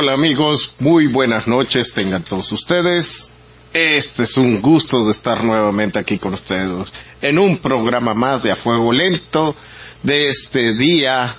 Hola amigos, muy buenas noches tengan todos ustedes. Este es un gusto de estar nuevamente aquí con ustedes en un programa más de A Fuego Lento de este día,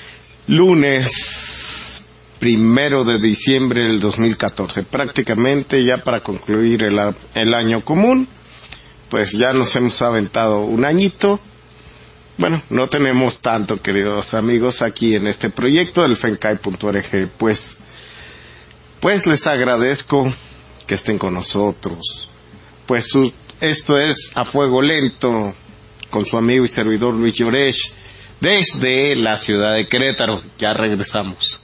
lunes 1 de diciembre del 2014, prácticamente ya para concluir el año común. Pues ya nos hemos aventado un añito. Bueno, no tenemos tanto, queridos amigos, aquí en este proyecto del fencai.org. Pues les agradezco que estén con nosotros. Pues esto es A Fuego Lento con su amigo y servidor Luis Llorech desde la ciudad de Querétaro. Ya regresamos.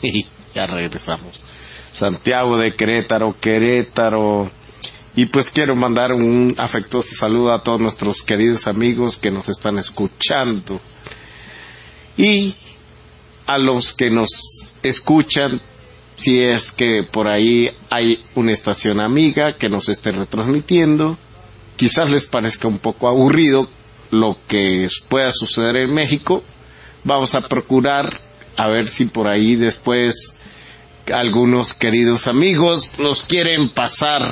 Santiago de Querétaro. Y pues quiero mandar un afectuoso saludo a todos nuestros queridos amigos que nos están escuchando. Y a los que nos escuchan, si es que por ahí hay una estación amiga que nos esté retransmitiendo, quizás les parezca un poco aburrido lo que pueda suceder en México. Vamos a procurar a ver si por ahí después algunos queridos amigos nos quieren pasar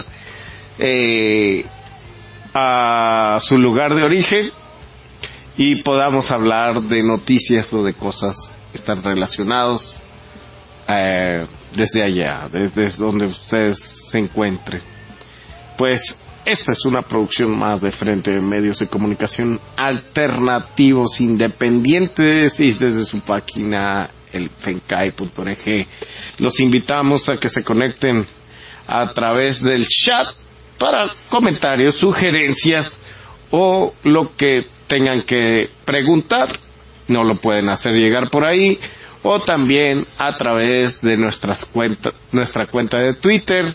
a su lugar de origen y podamos hablar de noticias o de cosas que están relacionados desde allá, desde donde ustedes se encuentren. Pues esta es una producción más de Frente de Medios de Comunicación Alternativos Independientes y desde su página el fencai.org los invitamos a que se conecten a través del chat para comentarios, sugerencias o lo que tengan que preguntar. No lo pueden hacer llegar por ahí, o también a través de nuestra cuenta de Twitter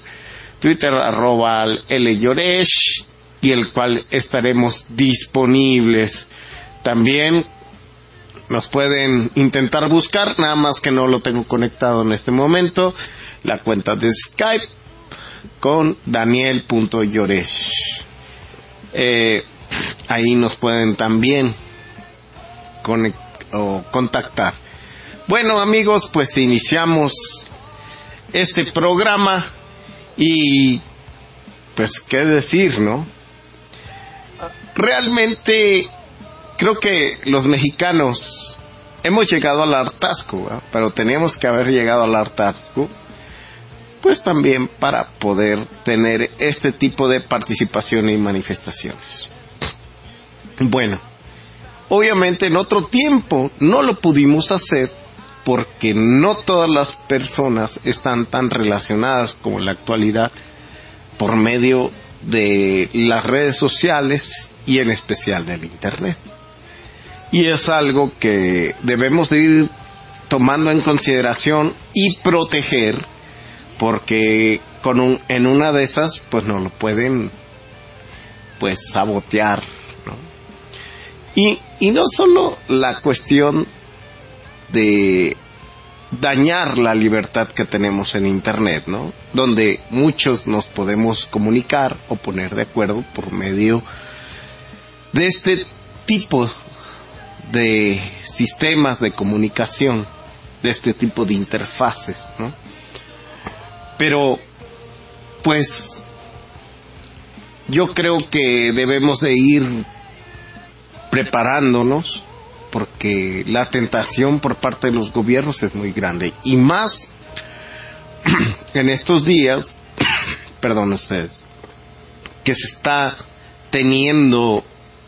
@LLorech, y el cual estaremos disponibles. También nos pueden intentar buscar, nada más que no lo tengo conectado en este momento, la cuenta de Skype con Daniel.Llorech. Ahí nos pueden también contactar. Bueno amigos, pues iniciamos este programa y pues qué decir, ¿no? Realmente creo que los mexicanos hemos llegado al hartazgo, ¿verdad? Pero teníamos que haber llegado al hartazgo pues también para poder tener este tipo de participación y manifestaciones. Bueno, obviamente en otro tiempo no lo pudimos hacer porque no todas las personas están tan relacionadas como en la actualidad por medio de las redes sociales y en especial del internet. Y es algo que debemos de ir tomando en consideración y proteger, porque en una de esas pues no lo pueden pues sabotear, ¿no? Y no solo la cuestión de dañar la libertad que tenemos en internet, ¿no? Donde muchos nos podemos comunicar o poner de acuerdo por medio de este tipo de sistemas de comunicación, de este tipo de interfaces, ¿no? Pero pues yo creo que debemos de ir preparándonos, porque la tentación por parte de los gobiernos es muy grande, y más en estos días, perdón ustedes, que se está teniendo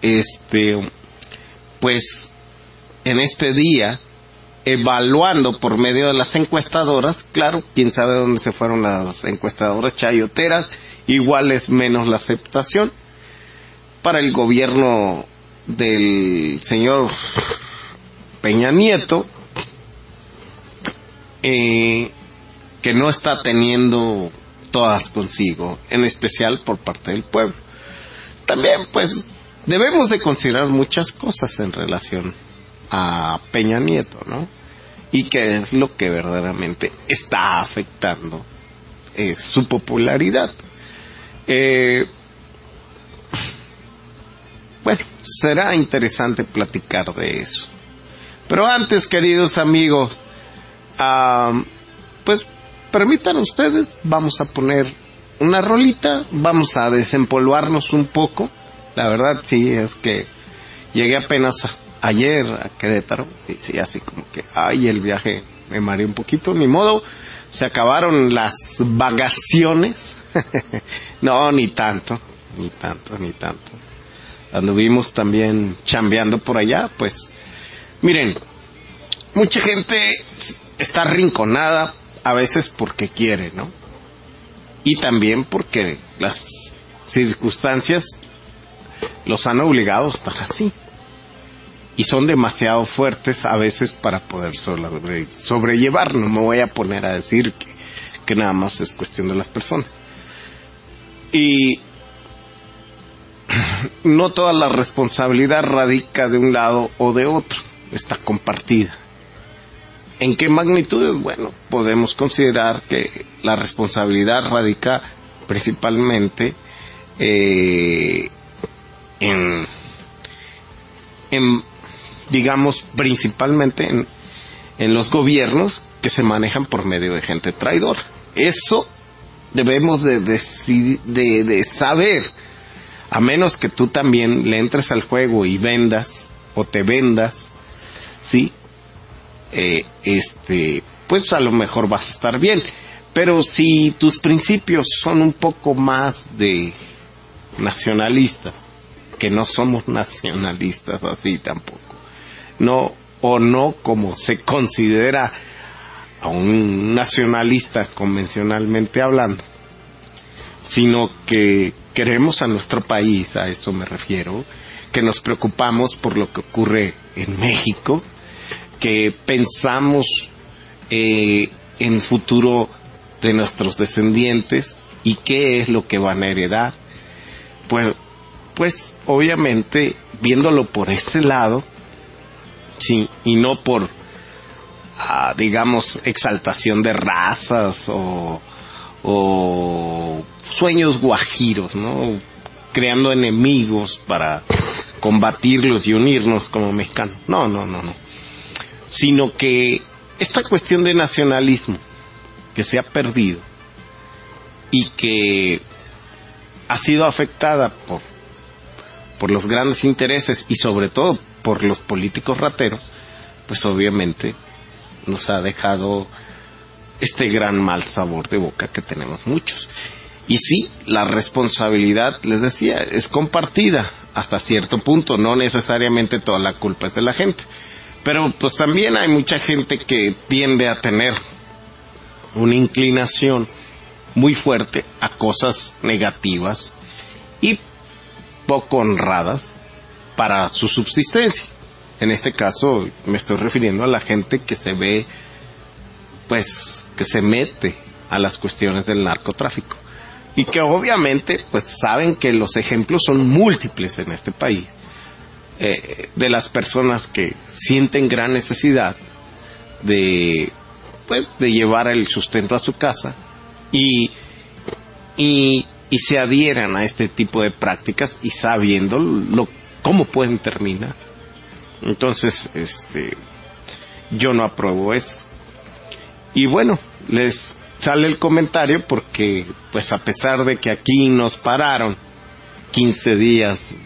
pues en este día evaluando por medio de las encuestadoras. Claro, quién sabe dónde se fueron las encuestadoras chayoteras, igual es menos la aceptación para el gobierno del señor Peña Nieto, que no está teniendo todas consigo, en especial por parte del pueblo. También pues debemos de considerar muchas cosas en relación a Peña Nieto, ¿no? Y qué es lo que verdaderamente está afectando su popularidad. Bueno, será interesante platicar de eso. Pero antes, queridos amigos, pues permitan ustedes, vamos a poner una rolita, vamos a desempolvarnos un poco. La verdad sí es que llegué apenas ayer a Querétaro y sí, así como que, ay, el viaje me mareé un poquito, ni modo, se acabaron las vacaciones. No, ni tanto. Anduvimos también chambeando por allá, pues, miren, mucha gente está arrinconada a veces porque quiere, ¿no? Y también porque las circunstancias los han obligado a estar así. Y son demasiado fuertes a veces para poder sobrellevar. No me voy a poner a decir que nada más es cuestión de las personas. Y no toda la responsabilidad radica de un lado o de otro, está compartida. ¿En qué magnitudes? Bueno, podemos considerar que la responsabilidad radica principalmente digamos, principalmente en los gobiernos que se manejan por medio de gente traidora. Eso debemos de saber, a menos que tú también le entres al juego y vendas o te vendas, ¿sí? Pues a lo mejor vas a estar bien, pero si tus principios son un poco más de nacionalistas, que no somos nacionalistas así tampoco, no como se considera a un nacionalista convencionalmente hablando, sino que queremos a nuestro país, a eso me refiero, que nos preocupamos por lo que ocurre en México, que pensamos en el futuro de nuestros descendientes y qué es lo que van a heredar. Pues obviamente viéndolo por ese lado, sí, y no por digamos exaltación de razas o sueños guajiros, ¿no? Creando enemigos para combatirlos y unirnos como mexicanos. No. Sino que esta cuestión de nacionalismo que se ha perdido y que ha sido afectada por los grandes intereses y sobre todo por los políticos rateros, pues obviamente nos ha dejado este gran mal sabor de boca que tenemos muchos. Y sí, la responsabilidad, les decía, es compartida hasta cierto punto, no necesariamente toda la culpa es de la gente, pero pues también hay mucha gente que tiende a tener una inclinación muy fuerte a cosas negativas y poco honradas para su subsistencia. En este caso me estoy refiriendo a la gente que se ve, pues, que se mete a las cuestiones del narcotráfico y que obviamente pues saben que los ejemplos son múltiples en este país, de las personas que sienten gran necesidad de llevar el sustento a su casa y se adhieran a este tipo de prácticas y sabiendo cómo pueden terminar. Entonces, yo no apruebo eso. Y bueno, les sale el comentario porque, pues a pesar de que aquí nos pararon 15 días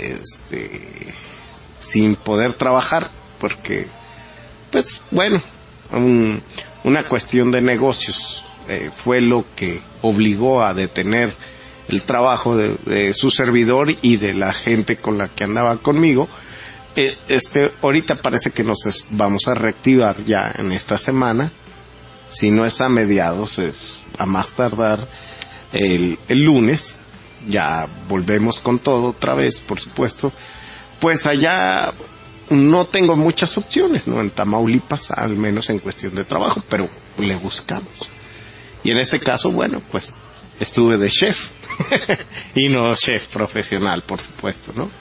sin poder trabajar, porque, pues bueno, una cuestión de negocios fue lo que obligó a detener el trabajo de su servidor y de la gente con la que andaba conmigo. Ahorita parece que nos vamos a reactivar ya en esta semana, si no es a mediados, es a más tardar el lunes, ya volvemos con todo otra vez, por supuesto. Pues allá no tengo muchas opciones, ¿no? En Tamaulipas, al menos en cuestión de trabajo, pero le buscamos. Y en este caso, bueno, pues estuve de chef, y no chef profesional, por supuesto, ¿no?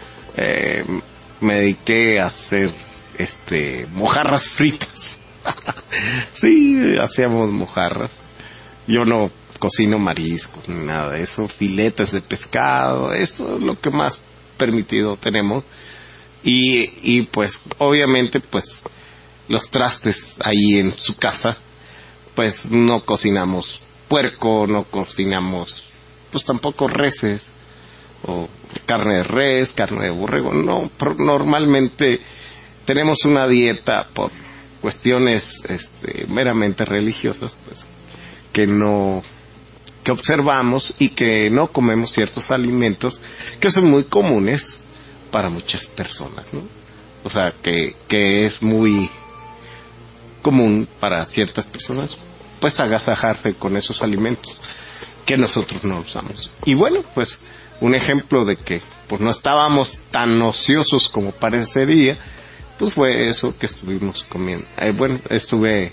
Me dediqué a hacer, mojarras fritas. Sí, hacíamos mojarras. Yo no cocino mariscos ni nada de eso, filetes de pescado, eso es lo que más permitido tenemos. Y pues obviamente pues los trastes ahí en su casa pues no cocinamos puerco, no cocinamos pues tampoco reses o carne de res, carne de borrego. No, normalmente tenemos una dieta por cuestiones meramente religiosas, pues que observamos y que no comemos ciertos alimentos que son muy comunes para muchas personas, ¿no? O sea, que es muy común para ciertas personas, pues agasajarse con esos alimentos que nosotros no usamos. Y bueno, pues un ejemplo de que pues no estábamos tan ociosos como parecería, pues fue eso que estuvimos comiendo. Estuve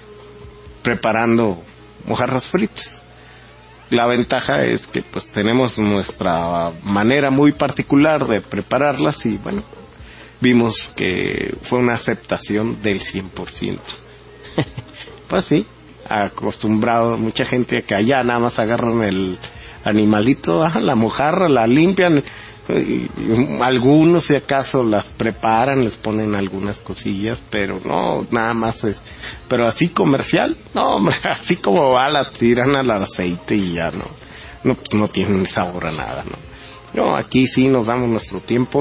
preparando mojarras fritas. La ventaja es que pues tenemos nuestra manera muy particular de prepararlas y bueno, vimos que fue una aceptación del 100%. Pues sí, acostumbrado mucha gente a que allá nada más agarran el animalito, la mojarra, la limpian, y algunos si acaso las preparan, les ponen algunas cosillas, pero no, nada más es, pero así comercial, no hombre, así como va, la tiran al aceite y ya no tienen sabor a nada, no, aquí sí nos damos nuestro tiempo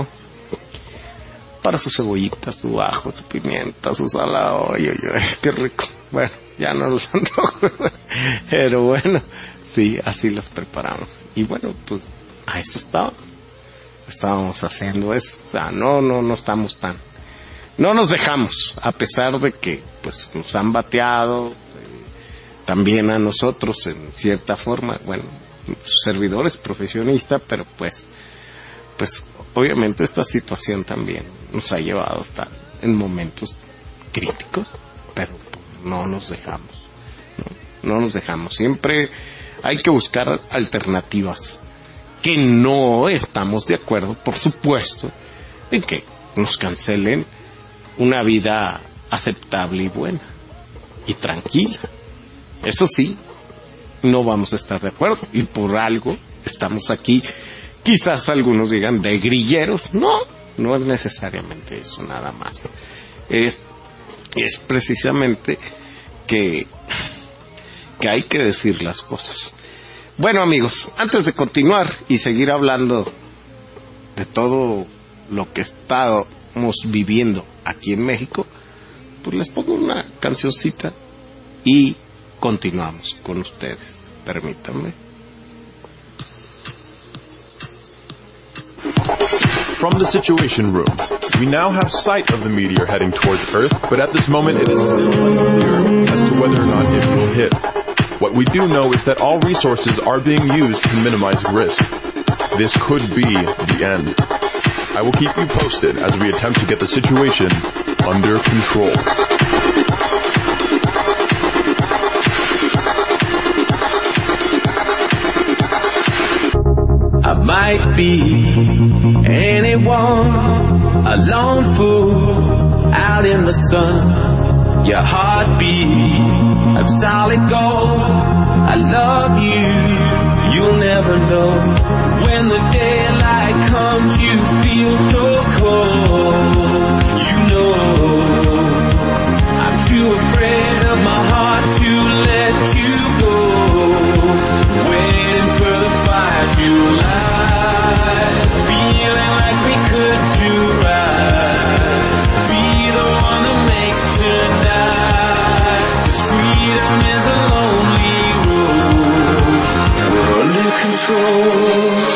para sus cebollitas, su ajo, su pimienta, su salado, oye, qué rico. Bueno, ya no los antojo, pero bueno, sí, así las preparamos. Y bueno, pues a eso estábamos haciendo eso. O sea, no estamos no nos dejamos, a pesar de que pues nos han bateado, también a nosotros en cierta forma, bueno, servidores profesionistas, pero pues obviamente esta situación también nos ha llevado a estar en momentos críticos, pero no nos dejamos, no nos dejamos. Siempre hay que buscar alternativas, que no estamos de acuerdo, por supuesto, en que nos cancelen una vida aceptable y buena y tranquila. Eso sí, no vamos a estar de acuerdo y por algo estamos aquí. Quizás algunos digan de grilleros. No es necesariamente eso, nada más. Es precisamente que hay que decir las cosas. Bueno, amigos, antes de continuar y seguir hablando de todo lo que estamos viviendo aquí en México, pues les pongo una cancioncita y continuamos con ustedes. Permítanme. From the Situation Room, we now have sight of the meteor heading towards Earth, but at this moment it is still unclear as to whether or not it will hit. What we do know is that all resources are being used to minimize risk. This could be the end. I will keep you posted as we attempt to get the situation under control. I might be anyone, a lone fool out in the sun. Your heartbeat of solid gold. I love you, you'll never know. When the daylight comes, you feel so cold. You know, I'm too afraid of my heart to let you go. Waiting for the fire to light, feeling like we could do right. Be the one that makes tonight. 'Cause freedom is a lonely road. We're under control.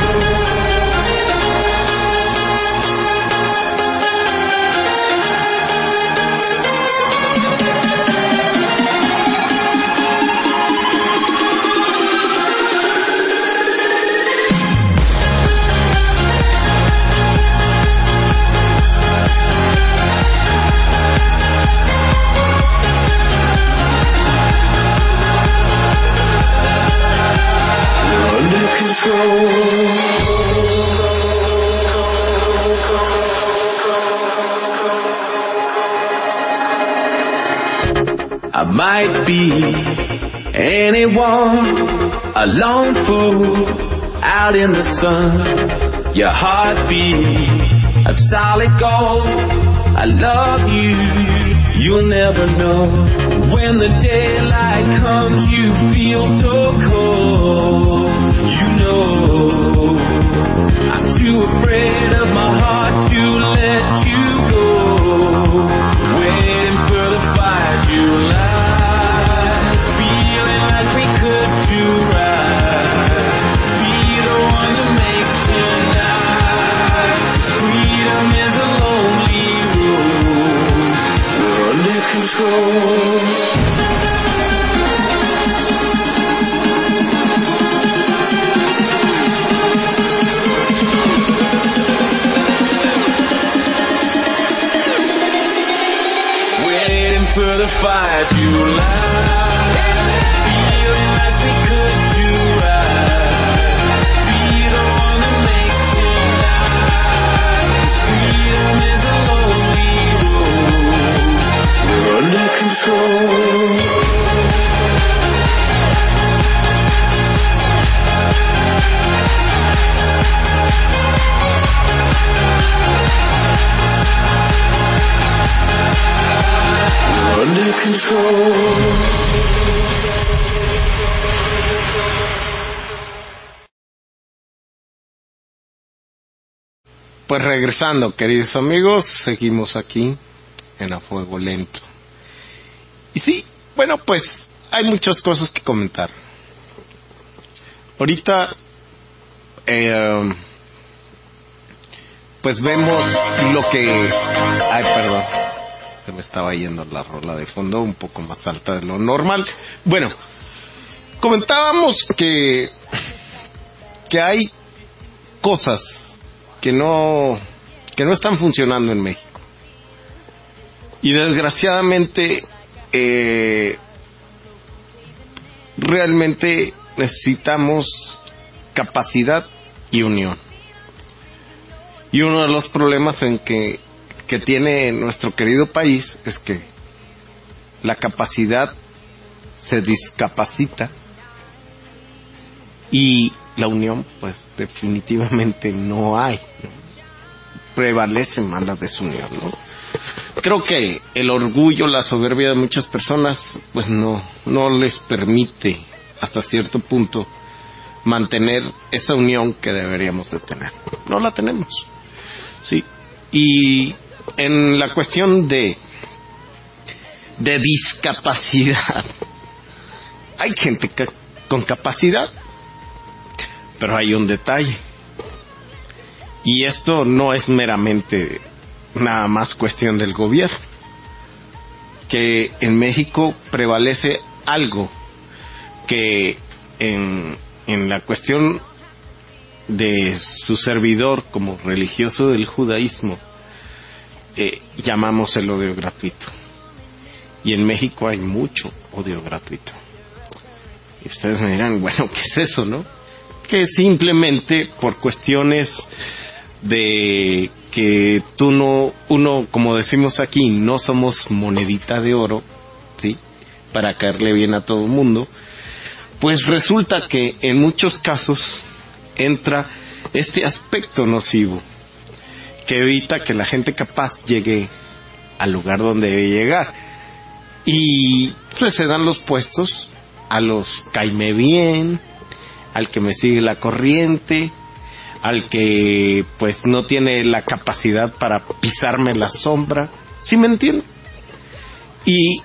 I might be anyone, a lone fool out in the sun. Your heartbeat of solid gold. I love you, you'll never know. When the daylight comes, you feel so cold. You know, I'm too afraid of my heart to let you go. Waiting for the fires you light, feeling like we could do right. Be the one to make tonight. 'Cause freedom is a lonely road. We're under control. For the fires you light, feeling like we could do right. Be the one that makes tonight. Freedom is a lonely road. We're under control. Under control. Pues regresando, queridos amigos, seguimos aquí en A Fuego Lento. Y sí, bueno, pues hay muchas cosas que comentar. Ahorita, pues vemos lo que... Ay, perdón. Se me estaba yendo la rola de fondo un poco más alta de lo normal. Bueno, comentábamos que hay cosas que no están funcionando en México. Y desgraciadamente realmente necesitamos capacidad y unión. Y uno de los problemas que tiene nuestro querido país es que la capacidad se discapacita y la unión pues definitivamente no hay, ¿no? Prevalece más la desunión, ¿no? Creo que el orgullo, la soberbia de muchas personas pues no les permite hasta cierto punto mantener esa unión que deberíamos de tener. No la tenemos, sí. Y en la cuestión de discapacidad, hay gente con capacidad, pero hay un detalle, y esto no es meramente nada más cuestión del gobierno, que en México prevalece algo que en la cuestión de su servidor como religioso del judaísmo llamamos el odio gratuito. Y en México hay mucho odio gratuito. Y ustedes me dirán, bueno, ¿qué es eso, no? Que simplemente por cuestiones de que uno, como decimos aquí, no somos monedita de oro, ¿sí? Para caerle bien a todo el mundo, pues resulta que en muchos casos entra este aspecto nocivo que evita que la gente capaz llegue al lugar donde debe llegar, y pues se dan los puestos a los caime bien, al que me sigue la corriente, al que pues no tiene la capacidad para pisarme la sombra, ¿sí me entienden? Y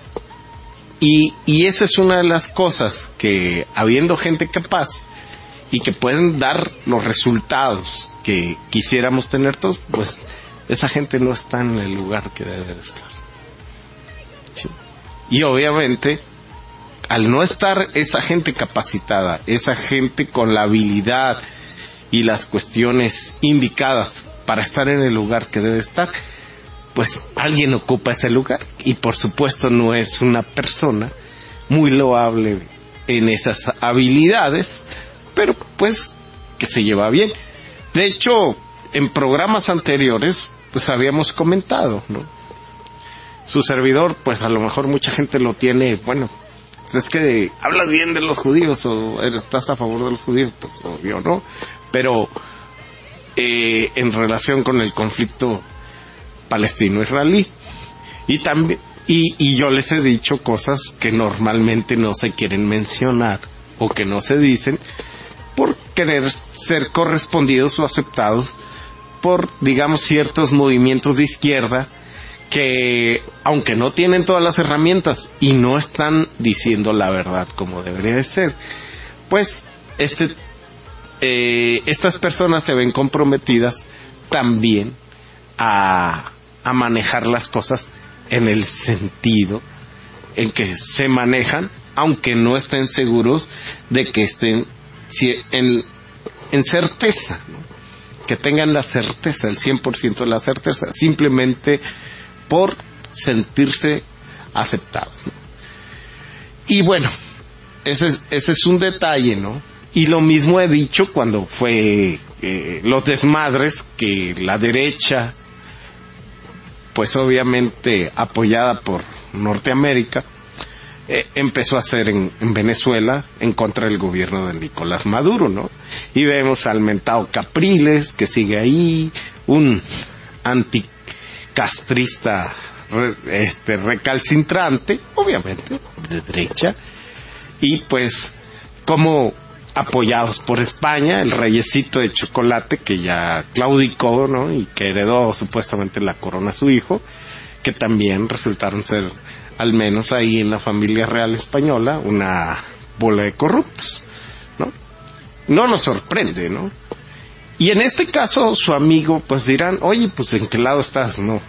esa es una de las cosas que, habiendo gente capaz y que pueden dar los resultados que quisiéramos tener todos, pues esa gente no está en el lugar que debe de estar, ¿sí? Y obviamente al no estar esa gente capacitada, esa gente con la habilidad y las cuestiones indicadas para estar en el lugar que debe estar, pues alguien ocupa ese lugar, y por supuesto no es una persona muy loable en esas habilidades, pero pues que se lleva bien. De hecho, en programas anteriores pues habíamos comentado, ¿no? Su servidor, pues a lo mejor mucha gente lo tiene, bueno, es que hablas bien de los judíos o estás a favor de los judíos, pues obvio, ¿no? Pero en relación con el conflicto palestino-israelí, Y también, y yo les he dicho cosas que normalmente no se quieren mencionar o que no se dicen por querer ser correspondidos o aceptados por, digamos, ciertos movimientos de izquierda que, aunque no tienen todas las herramientas y no están diciendo la verdad como debería de ser, pues estas personas se ven comprometidas también a manejar las cosas en el sentido en que se manejan, aunque no estén seguros de que estén en certeza, ¿no? Que tengan la certeza, el 100% de la certeza, simplemente por sentirse aceptados, ¿no? Y bueno, ese es un detalle, ¿no? Y lo mismo he dicho cuando fue los desmadres que la derecha, pues obviamente apoyada por Norteamérica, empezó a hacer en Venezuela en contra del gobierno de Nicolás Maduro, ¿no? Y vemos al mentado Capriles, que sigue ahí, un anticastrista recalcitrante, obviamente, de derecha, y pues como apoyados por España, el reyesito de chocolate que ya claudicó, ¿no? Y que heredó supuestamente la corona a su hijo, que también resultaron ser, al menos ahí en la familia real española, una bola de corruptos, ¿no? No nos sorprende, ¿no? Y en este caso su amigo pues dirán, oye, pues ¿en qué lado estás? No,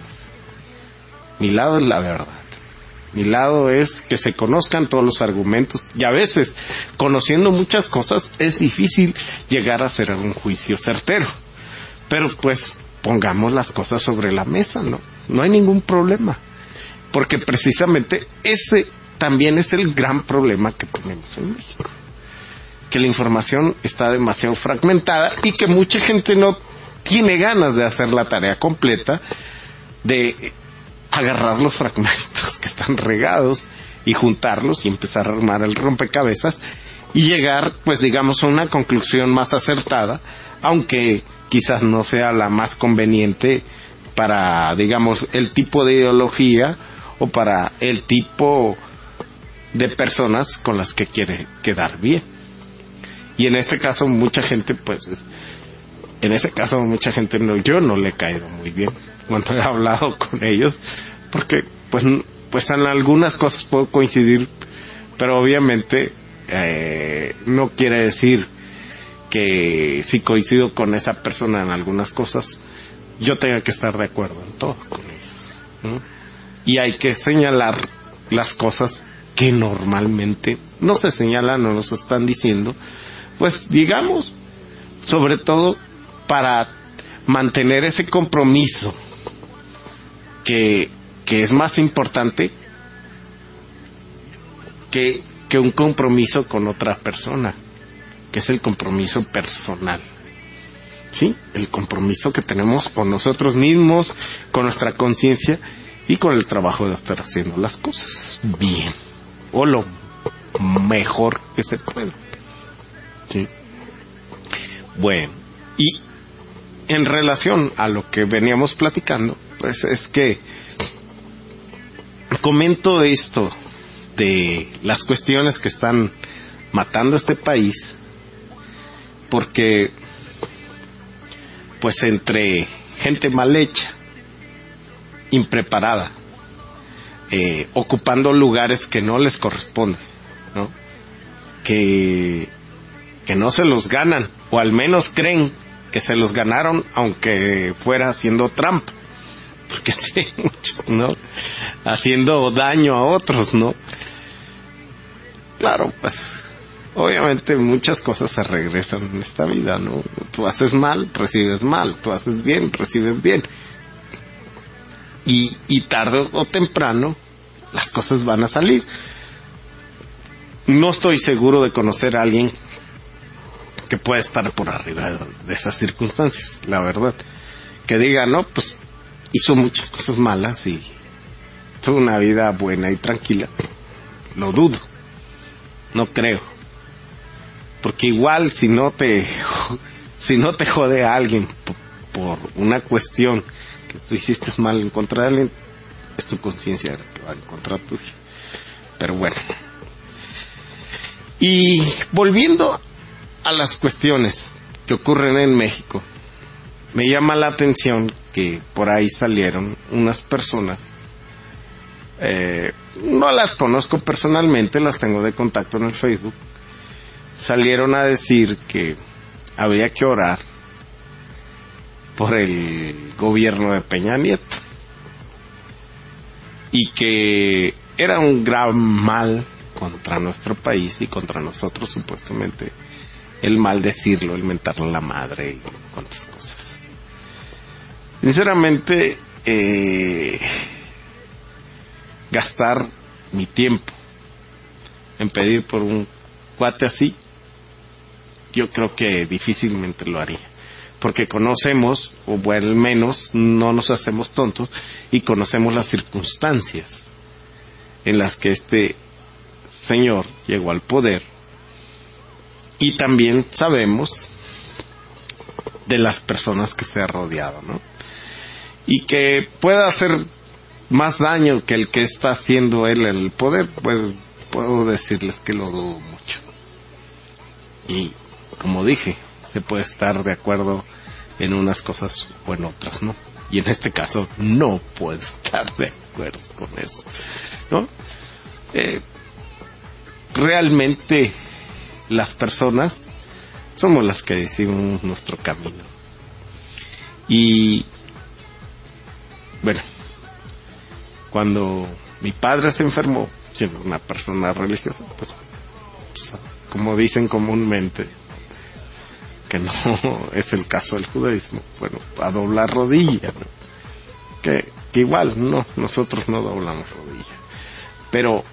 mi lado es la verdad. Mi lado es que se conozcan todos los argumentos, y a veces, conociendo muchas cosas, es difícil llegar a hacer un juicio certero. Pero pues pongamos las cosas sobre la mesa, ¿no? No hay ningún problema. Porque precisamente ese también es el gran problema que tenemos en México. Que la información está demasiado fragmentada y que mucha gente no tiene ganas de hacer la tarea completa de agarrar los fragmentos que están regados y juntarlos y empezar a armar el rompecabezas y llegar, pues digamos, a una conclusión más acertada, aunque quizás no sea la más conveniente para, digamos, el tipo de ideología o para el tipo de personas con las que quiere quedar bien. Y en este caso mucha gente, pues, yo no le he caído muy bien cuando he hablado con ellos, porque pues en algunas cosas puedo coincidir, pero obviamente no quiere decir que si coincido con esa persona en algunas cosas, yo tenga que estar de acuerdo en todo con ellos, ¿no? Y hay que señalar las cosas que normalmente no se señalan o no se están diciendo, pues digamos, sobre todo para mantener ese compromiso que es más importante que un compromiso con otra persona, que es el compromiso personal, ¿sí? El compromiso que tenemos con nosotros mismos, con nuestra conciencia y con el trabajo de estar haciendo las cosas bien o lo mejor que se pueda, ¿sí? Bueno, y en relación a lo que veníamos platicando, pues es que comento esto de las cuestiones que están matando a este país, porque pues entre gente mal hecha, impreparada, ocupando lugares que no les corresponden, ¿no? Que no se los ganan, o al menos creen que se los ganaron, aunque fuera haciendo trampa, porque sí, ¿no? Haciendo daño a otros, ¿no? Claro, pues obviamente muchas cosas se regresan en esta vida, ¿no? Tú haces mal, recibes mal, tú haces bien, recibes bien, y tarde o temprano las cosas van a salir. No estoy seguro de conocer a alguien que pueda estar por arriba de esas circunstancias, la verdad, que diga, no, pues hizo muchas cosas malas y tuvo una vida buena y tranquila. Lo dudo, no creo, porque igual si no te jode a alguien por una cuestión que tú hiciste mal en contra de alguien, tu conciencia la que va en contra tuya. Pero bueno. Y volviendo a las cuestiones que ocurren en México, me llama la atención que por ahí salieron unas personas, no las conozco personalmente, las tengo de contacto en el Facebook, salieron a decir que había que orar por el gobierno de Peña Nieto y que era un gran mal contra nuestro país y contra nosotros, supuestamente, el maldecirlo, el mentarle la madre y cuantas cosas. Sinceramente, gastar mi tiempo en pedir por un cuate así, yo creo que difícilmente lo haría, porque conocemos, o bueno, al menos no nos hacemos tontos, y conocemos las circunstancias en las que este señor llegó al poder, y también sabemos de las personas que se ha rodeado, ¿no? Y que pueda hacer más daño que el que está haciendo él en el poder, pues puedo decirles que lo dudo mucho. Y como dije, se puede estar de acuerdo en unas cosas o en otras, ¿no? Y en este caso no puedo estar de acuerdo con eso, ¿no? Realmente las personas somos las que decidimos nuestro camino. Y bueno, cuando mi padre se enfermó, siendo una persona religiosa, pues como dicen comúnmente, que no es el caso del judaísmo, bueno, a doblar rodilla, ¿no? Que igual, no, nosotros no doblamos rodilla. Pero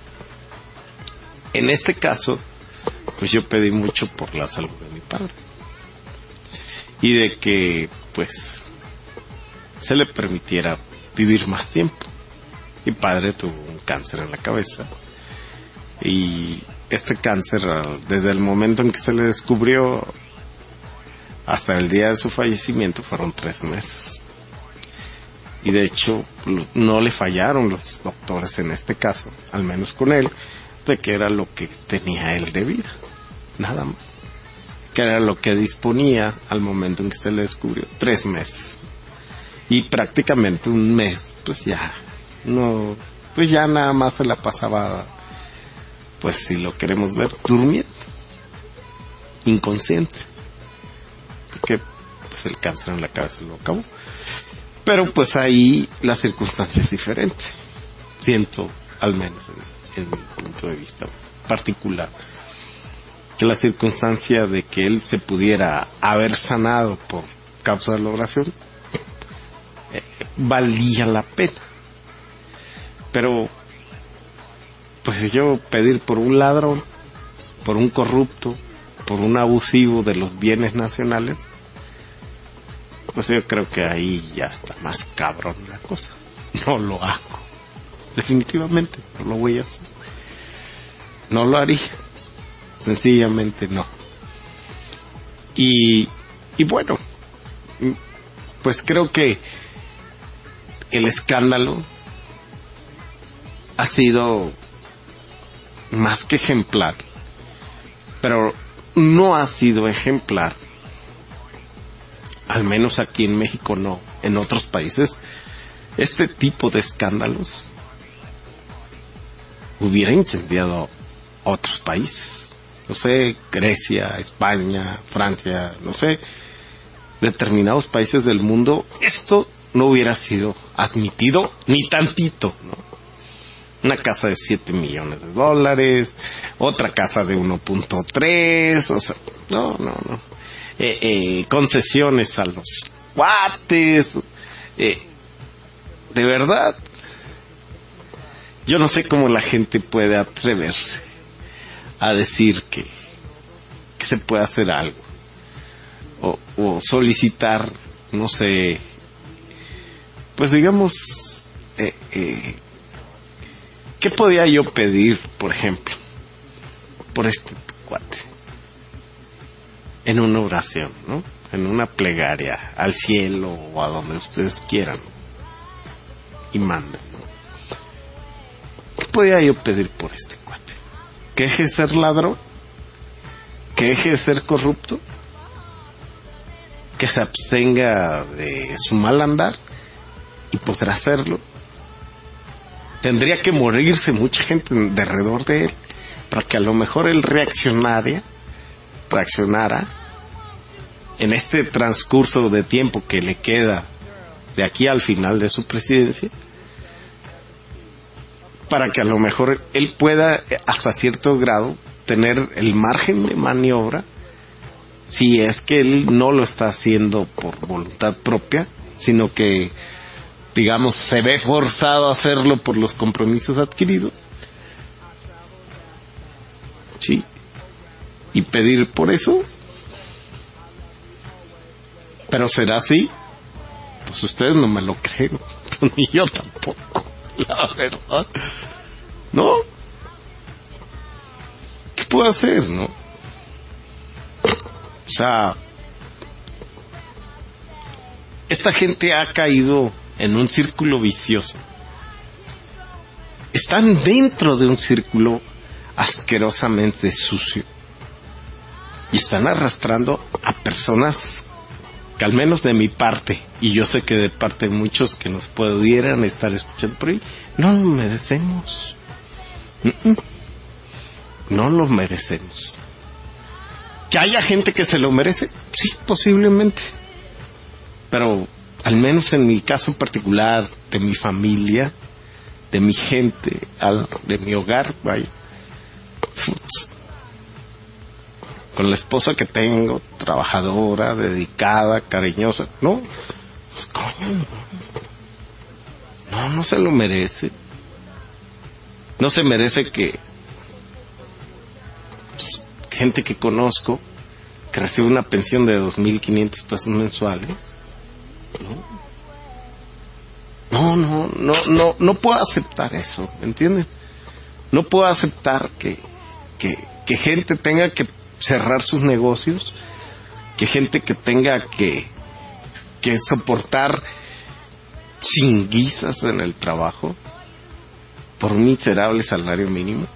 en este caso, pues yo pedí mucho por la salud de mi padre. Y de que, pues, se le permitiera vivir más tiempo. Mi padre tuvo un cáncer en la cabeza. Y este cáncer, desde el momento en que se le descubrió hasta el día de su fallecimiento, fueron 3 meses. Y de hecho, no le fallaron los doctores en este caso, al menos con él, de que era lo que tenía él de vida, nada más, que era lo que disponía al momento en que se le descubrió. 3 meses, y prácticamente un mes, pues ya no, pues ya nada más se la pasaba, pues si lo queremos ver, durmiendo, inconsciente, porque pues el cáncer en la cabeza lo acabó. Pero pues ahí la circunstancia es diferente, siento, al menos en mi punto de vista particular, que la circunstancia de que él se pudiera haber sanado por causa de la oración valía la pena. Pero pues yo pedir por un ladrón, por un corrupto, por un abusivo de los bienes nacionales, pues yo creo que ahí ya está más cabrón la cosa. No lo hago, definitivamente no lo voy a hacer, no lo haría, sencillamente no. Y bueno, pues creo que el escándalo ha sido más que ejemplar, pero no ha sido ejemplar, al menos aquí en México no, en otros países. Este tipo de escándalos hubiera incendiado otros países, no sé, Grecia, España, Francia, no sé, determinados países del mundo. Esto no hubiera sido admitido ni tantito, ¿no? Una casa de $7 millones, otra casa de 1.3, o sea, no. Concesiones a los cuates, de verdad, yo no sé cómo la gente puede atreverse a decir que se puede hacer algo, o solicitar, no sé, pues digamos, ¿qué podía yo pedir, por ejemplo, por este cuate? En una oración, ¿no? En una plegaria al cielo o a donde ustedes quieran y manden, ¿no? podía yo pedir por este cuate? Que deje de ser ladrón, que deje de ser corrupto, que se abstenga de su mal andar, y podrá hacerlo. Tendría que morirse mucha gente de alrededor de él para que a lo mejor él reaccionara en este transcurso de tiempo que le queda de aquí al final de su presidencia, para que a lo mejor él pueda hasta cierto grado tener el margen de maniobra, si es que él no lo está haciendo por voluntad propia, sino que, digamos, se ve forzado a hacerlo por los compromisos adquiridos. Sí. Y pedir por eso. Pero será así. Pues ustedes no me lo creen, ni yo tampoco, la verdad. ¿No? ¿Qué puedo hacer, no? O sea, esta gente ha caído en un círculo vicioso. Están dentro de un círculo asquerosamente sucio. Y están arrastrando a personas que, al menos de mi parte, y yo sé que de parte de muchos que nos pudieran estar escuchando por ahí, no lo merecemos. No lo merecemos. ¿Que haya gente que se lo merece? Sí, posiblemente. Pero, al menos en mi caso particular, de mi familia, de mi gente, de mi hogar, vaya, con la esposa que tengo, trabajadora, dedicada, cariñosa, no, pues, coño, no se lo merece. No se merece que pues, gente que conozco, que recibe una pensión de 2,500 pesos mensuales, no puedo aceptar eso, ¿me entienden? No puedo aceptar que gente tenga que cerrar sus negocios, que gente que tenga que soportar chinguizas en el trabajo por un miserable salario mínimo,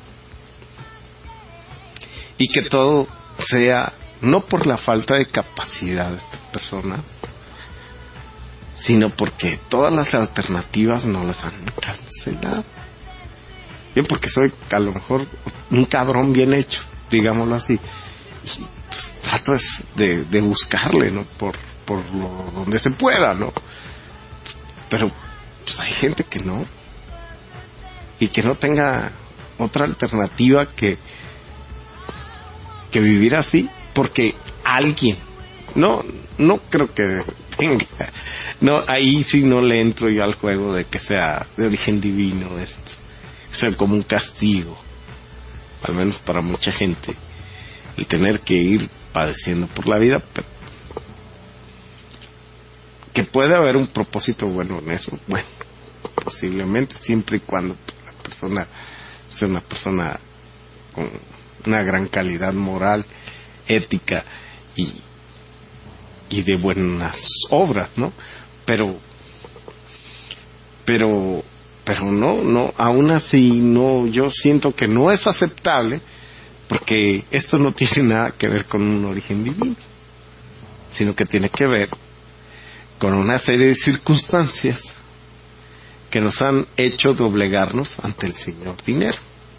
y que todo sea no por la falta de capacidad de estas personas, sino porque todas las alternativas no las han cancelado. Yo porque soy a lo mejor un cabrón bien hecho, digámoslo así, y, pues, trato de buscarle, ¿no? Por donde se pueda, ¿no? Pero pues hay gente que no, y que no tenga otra alternativa que vivir así, porque alguien, no creo que tenga, no, ahí sí no le entro yo al juego de que sea de origen divino esto, sea como un castigo, al menos para mucha gente, el tener que ir padeciendo por la vida, pero que puede haber un propósito bueno en eso, bueno, posiblemente, siempre y cuando la persona sea una persona con una gran calidad moral, ética y de buenas obras, ¿no? Pero no, aún así no, yo siento que no es aceptable, porque esto no tiene nada que ver con un origen divino, sino que tiene que ver con una serie de circunstancias que nos han hecho doblegarnos ante el señor dinero.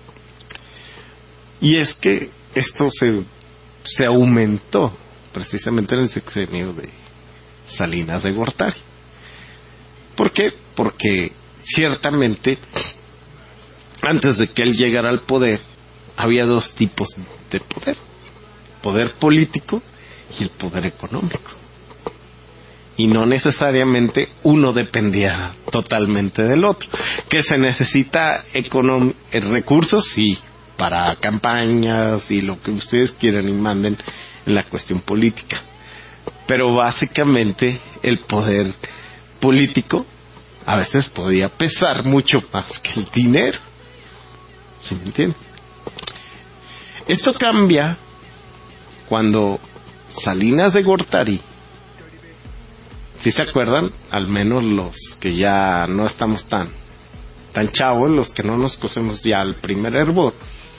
Y es que esto se aumentó precisamente en el sexenio de Salinas de Gortari. ¿Por qué? Porque ciertamente antes de que él llegara al poder había dos tipos de poder: poder político y el poder económico. Y no necesariamente uno dependía totalmente del otro. Que se necesita recursos, sí, para campañas y lo que ustedes quieran y manden en la cuestión política. Pero básicamente el poder político a veces podía pesar mucho más que el dinero. ¿Sí me entienden? Esto cambia cuando Salinas de Gortari, ¿sí se acuerdan? Al menos los que ya no estamos tan tan chavos, los que no nos conocemos ya al primer hervor.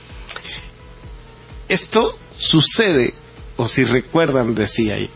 Esto sucede, o si recuerdan, decía ahí,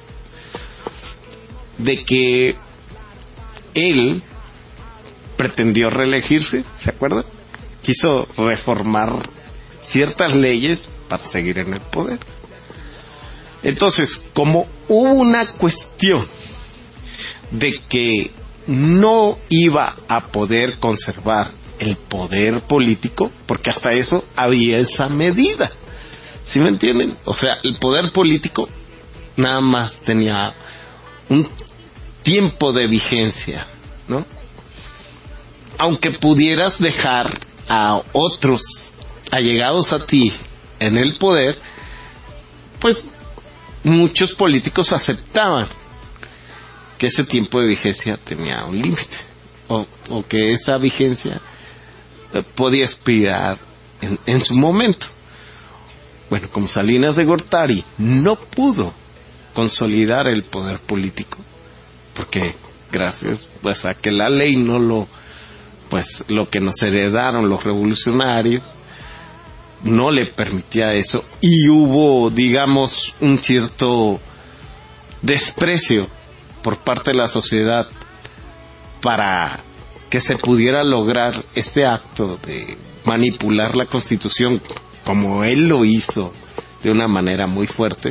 de que él pretendió reelegirse, ¿se acuerdan? Quiso reformar ciertas leyes para seguir en el poder. Entonces, como hubo una cuestión de que no iba a poder conservar el poder político, porque hasta eso había esa medida, ¿sí me entienden? O sea, el poder político nada más tenía un tiempo de vigencia, ¿no? Aunque pudieras dejar a otros allegados a ti en el poder, pues muchos políticos aceptaban que ese tiempo de vigencia tenía un límite, o que esa vigencia podía expirar en su momento. Bueno, como Salinas de Gortari no pudo consolidar el poder político, porque gracias pues a que la ley no lo que nos heredaron los revolucionarios no le permitía eso, y hubo, digamos, un cierto desprecio por parte de la sociedad para que se pudiera lograr este acto de manipular la Constitución como él lo hizo de una manera muy fuerte.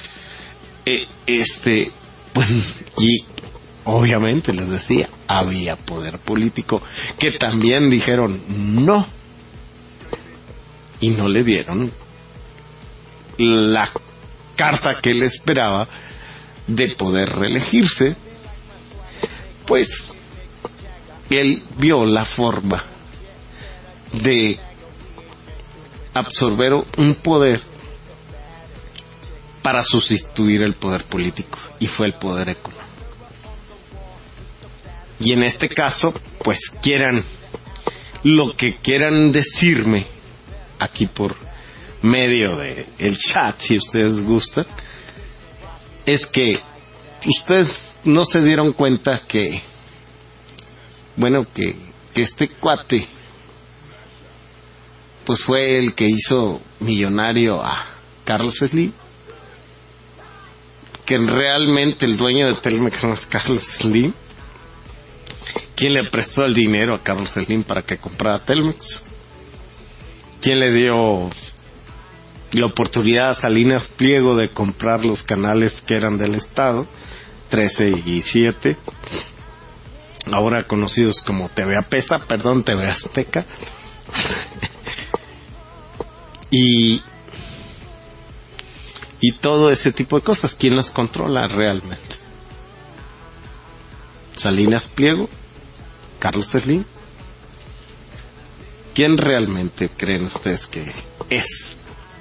Pues, y obviamente les decía, había poder político que también dijeron no, y no le dieron la carta que él esperaba de poder reelegirse. Pues él vio la forma de absorber un poder para sustituir el poder político, y fue el poder económico. Y en este caso, pues lo que quieran decirme aquí por medio de el chat, si ustedes gustan, es que ustedes no se dieron cuenta que este cuate pues fue el que hizo millonario a Carlos Slim, que realmente el dueño de Telmex no es Carlos Slim. ¿Quién le prestó el dinero a Carlos Slim para que comprara Telmex? ¿Quién le dio la oportunidad a Salinas Pliego de comprar los canales que eran del Estado, 13 y 7, ahora conocidos como TV Azteca? y todo ese tipo de cosas, ¿quién los controla realmente? Salinas Pliego, Carlos Slim. ¿Quién realmente creen ustedes que es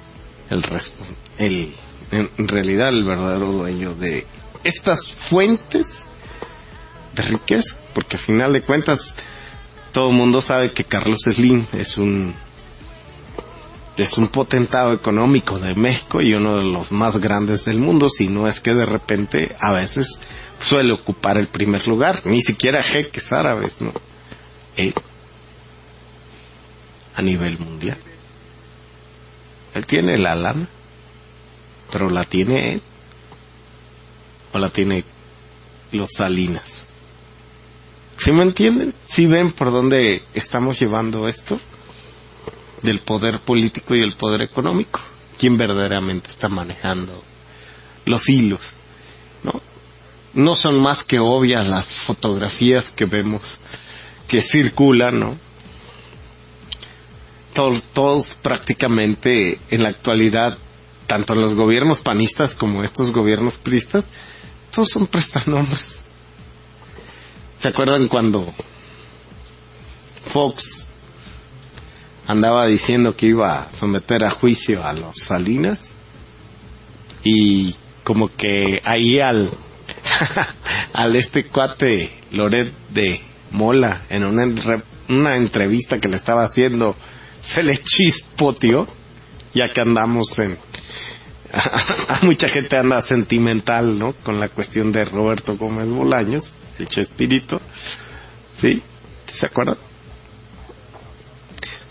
en realidad el verdadero dueño de estas fuentes de riqueza? Porque a final de cuentas todo el mundo sabe que Carlos Slim es un potentado económico de México y uno de los más grandes del mundo, si no es que de repente a veces suele ocupar el primer lugar, ni siquiera jeques árabes, ¿no? A nivel mundial. Él tiene la lana, pero la tiene él, o la tiene los Salinas. ¿Sí me entienden? ¿Sí ven por dónde estamos llevando esto? Del poder político y el poder económico. ¿Quién verdaderamente está manejando los hilos? No son más que obvias las fotografías que vemos que circulan, ¿no? Todos prácticamente en la actualidad, tanto en los gobiernos panistas como estos gobiernos priistas, todos son prestanombres. ¿Se acuerdan cuando Fox andaba diciendo que iba a someter a juicio a los Salinas? Y como que ahí al cuate Loret de Mola, en una entrevista que le estaba haciendo, se le chispoteó, ya que andamos a mucha gente anda sentimental, ¿no? Con la cuestión de Roberto Gómez Bolaños, el Chespirito, ¿sí? ¿Se acuerdan?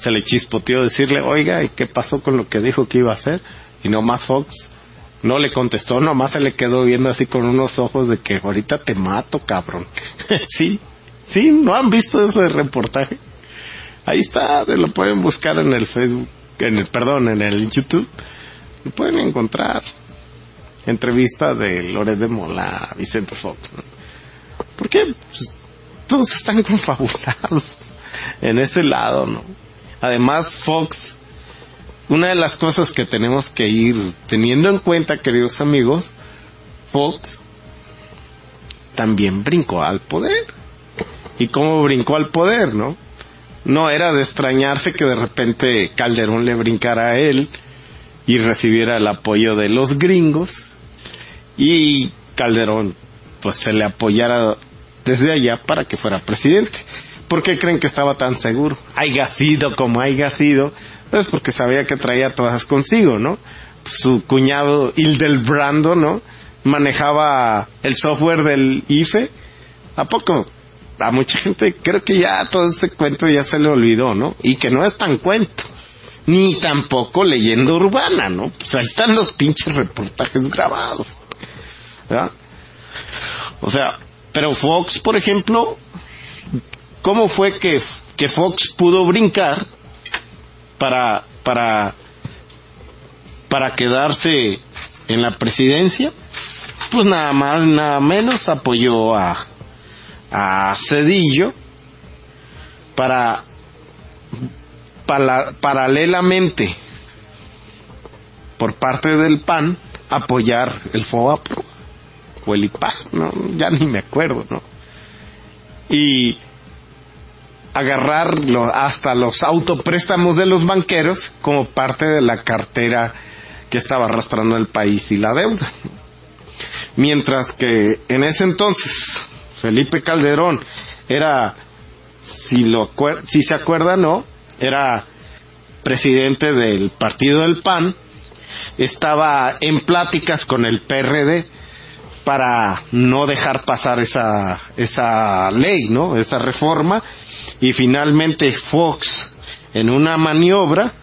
se le chispoteó decirle, oiga, ¿y qué pasó con lo que dijo que iba a hacer? Y nomás Fox no le contestó, nomás se le quedó viendo así con unos ojos de que ahorita te mato, cabrón. Sí, ¿no han visto ese reportaje? Ahí está, lo pueden buscar en el Facebook, en el YouTube. Lo pueden encontrar. Entrevista de Loret de Mola, Vicente Fox, ¿no? ¿Por qué? Pues, todos están confabulados en ese lado, ¿no? Además, Fox, una de las cosas que tenemos que ir teniendo en cuenta, queridos amigos, Fox también brincó al poder. ¿Y cómo brincó al poder, no? No era de extrañarse que de repente Calderón le brincara a él y recibiera el apoyo de los gringos y Calderón pues se le apoyara desde allá para que fuera presidente. ¿Por qué creen que estaba tan seguro? Haya sido como haya sido, pues porque sabía que traía todas consigo, ¿no? Su cuñado Hildebrando, ¿no? Manejaba el software del IFE. ¿A poco? A mucha gente creo que ya todo ese cuento ya se le olvidó, ¿no? Y que no es tan cuento, ni tampoco leyenda urbana, ¿no? Pues ahí están los pinches reportajes grabados, ¿verdad? O sea, pero Fox, por ejemplo, ¿cómo fue que Fox pudo brincar para quedarse en la presidencia? Pues nada más, nada menos apoyó a Zedillo paralelamente por parte del PAN apoyar el FOBAPROA o el IPAD, no, ya ni me acuerdo, ¿no? Y agarrar hasta los autopréstamos de los banqueros como parte de la cartera que estaba arrastrando el país y la deuda. Mientras que en ese entonces Felipe Calderón era, si se acuerdan, ¿no? Era presidente del partido del PAN, estaba en pláticas con el PRD para no dejar pasar esa ley, ¿no? Esa reforma, y finalmente Fox, en una maniobra,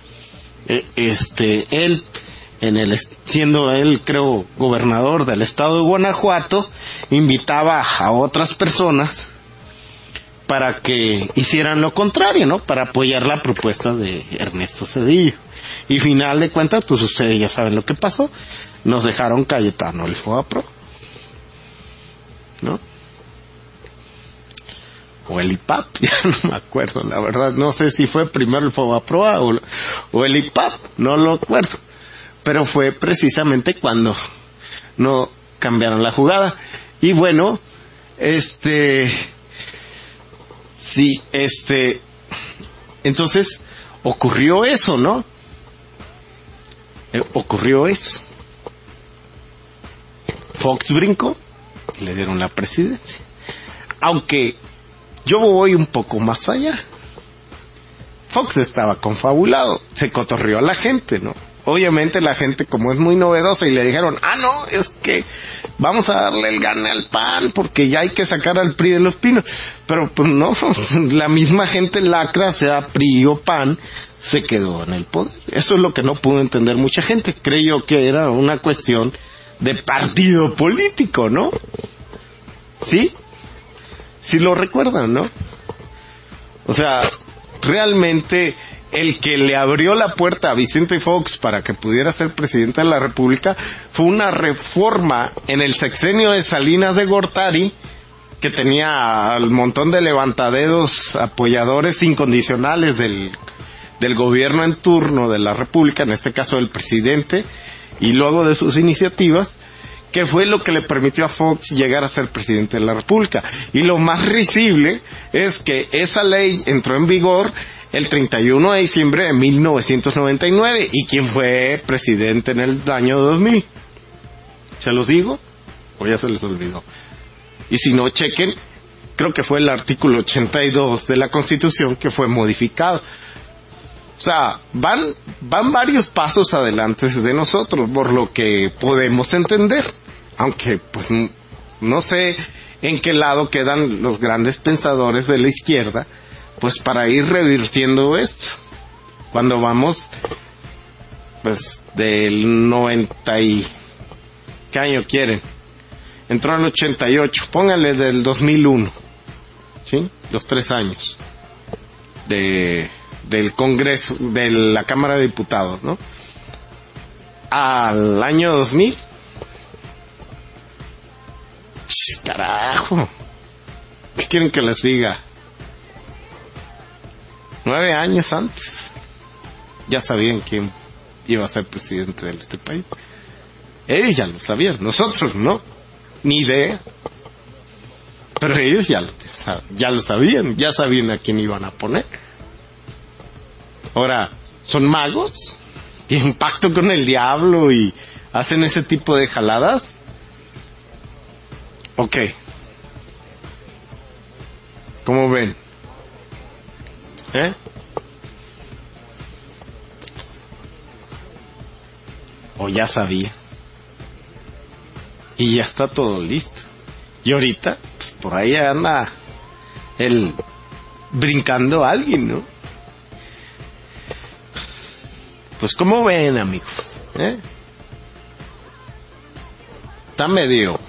él, siendo él, creo, gobernador del estado de Guanajuato, invitaba a otras personas para que hicieran lo contrario, ¿no? Para apoyar la propuesta de Ernesto Zedillo. Y final de cuentas, pues ustedes ya saben lo que pasó. Nos dejaron Cayetano el FOBAPROA, ¿no? O el IPAP, ya no me acuerdo, la verdad. No sé si fue primero el FOBAPROA o el IPAP, no lo acuerdo. Pero fue precisamente cuando no cambiaron la jugada. Y bueno, sí, entonces ocurrió eso, ¿no? Ocurrió eso. Fox brincó y le dieron la presidencia. Aunque yo voy un poco más allá. Fox estaba confabulado, se cotorrió a la gente, ¿no? Obviamente la gente, como es muy novedosa, y le dijeron, no, es que vamos a darle el gane al PAN porque ya hay que sacar al PRI de los pinos. Pero pues no, la misma gente lacra, sea PRI o PAN, se quedó en el poder. Eso es lo que no pudo entender mucha gente. Creyó que era una cuestión de partido político, ¿no? ¿Sí? Sí lo recuerdan, ¿no? O sea, realmente el que le abrió la puerta a Vicente Fox para que pudiera ser presidente de la República fue una reforma en el sexenio de Salinas de Gortari, que tenía al montón de levantadedos apoyadores incondicionales del gobierno en turno de la República, en este caso del presidente, y luego de sus iniciativas, que fue lo que le permitió a Fox llegar a ser presidente de la República. Y lo más risible es que esa ley entró en vigor el 31 de diciembre de 1999. ¿Y quién fue presidente en el año 2000? ¿Se los digo? ¿O ya se les olvidó? Y si no, chequen, creo que fue el artículo 82 de la Constitución que fue modificado. O sea, van varios pasos adelante de nosotros, por lo que podemos entender. Aunque, pues, no sé en qué lado quedan los grandes pensadores de la izquierda, pues para ir revirtiendo esto. Cuando vamos, pues del 90 y... ¿qué año quieren? Entró en el 88, póngale del 2001, ¿sí? Los 3 años del Congreso, de la Cámara de Diputados, ¿no? Al año 2000. Carajo, ¿qué quieren que les diga? 9 años antes ya sabían quién iba a ser presidente de este país. Ellos ya lo sabían, nosotros no, ni idea. Pero ellos ya lo sabían, ya sabían a quién iban a poner. Ahora, ¿son magos? ¿Tienen pacto con el diablo y hacen ese tipo de jaladas? Ok. ¿Cómo ven? O ya sabía. Y ya está todo listo. Y ahorita, pues por ahí anda él brincando a alguien, ¿no? Pues ¿cómo ven, amigos? Está medio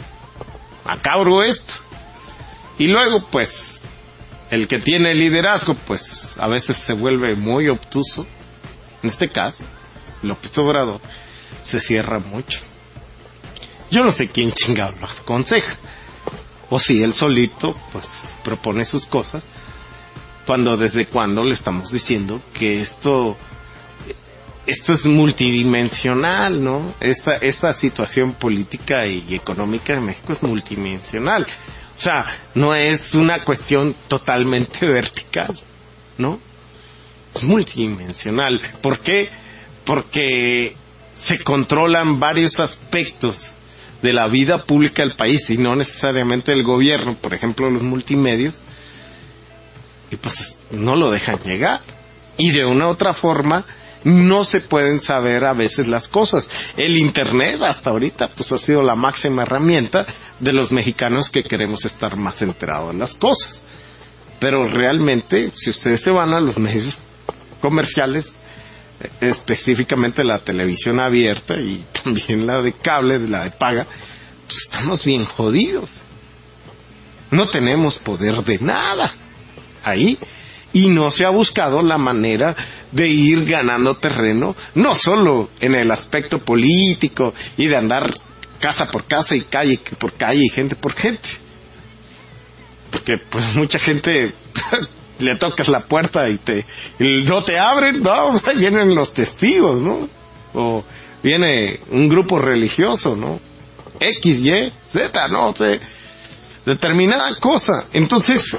macabro esto. Y luego, pues, el que tiene liderazgo, pues, a veces se vuelve muy obtuso. En este caso, López Obrador se cierra mucho. Yo no sé quién chingado lo aconseja. O si él solito, pues, propone sus cosas. Desde cuando le estamos diciendo que esto es multidimensional, ¿no? Esta situación política y económica de México es multidimensional. O sea, no es una cuestión totalmente vertical, ¿no? Es multidimensional. ¿Por qué? Porque se controlan varios aspectos de la vida pública del país y no necesariamente del gobierno, por ejemplo los multimedios, y pues no lo dejan llegar. Y de una u otra forma no se pueden saber a veces las cosas. El internet hasta ahorita pues ha sido la máxima herramienta de los mexicanos que queremos estar más enterados de las cosas. Pero realmente, si ustedes se van a los medios comerciales, específicamente la televisión abierta y también la de cable, la de paga, pues estamos bien jodidos. No tenemos poder de nada ahí. Y no se ha buscado la manera de ir ganando terreno, no solo en el aspecto político y de andar casa por casa y calle por calle y gente por gente. Porque pues mucha gente le tocas la puerta y no te abren, no, vienen los testigos, ¿no? O viene un grupo religioso, ¿no? X, Y, Z, no sé, determinada cosa. Entonces,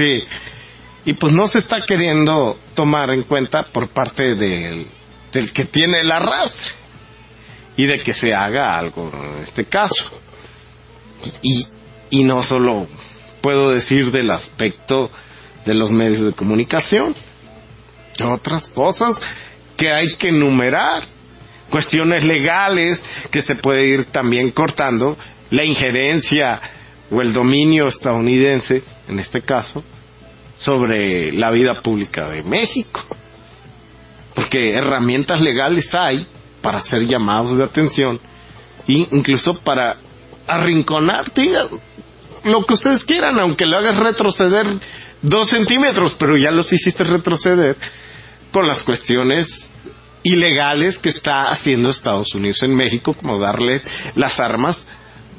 y pues no se está queriendo tomar en cuenta por parte del que tiene el arrastre y de que se haga algo en este caso. Y no solo puedo decir del aspecto de los medios de comunicación, otras cosas que hay que enumerar, cuestiones legales que se puede ir también cortando, la injerencia o el dominio estadounidense, en este caso, sobre la vida pública de México. Porque herramientas legales hay para hacer llamados de atención, incluso para arrinconarte, lo que ustedes quieran, aunque lo hagas retroceder 2 centímetros, pero ya los hiciste retroceder con las cuestiones ilegales que está haciendo Estados Unidos en México, como darle las armas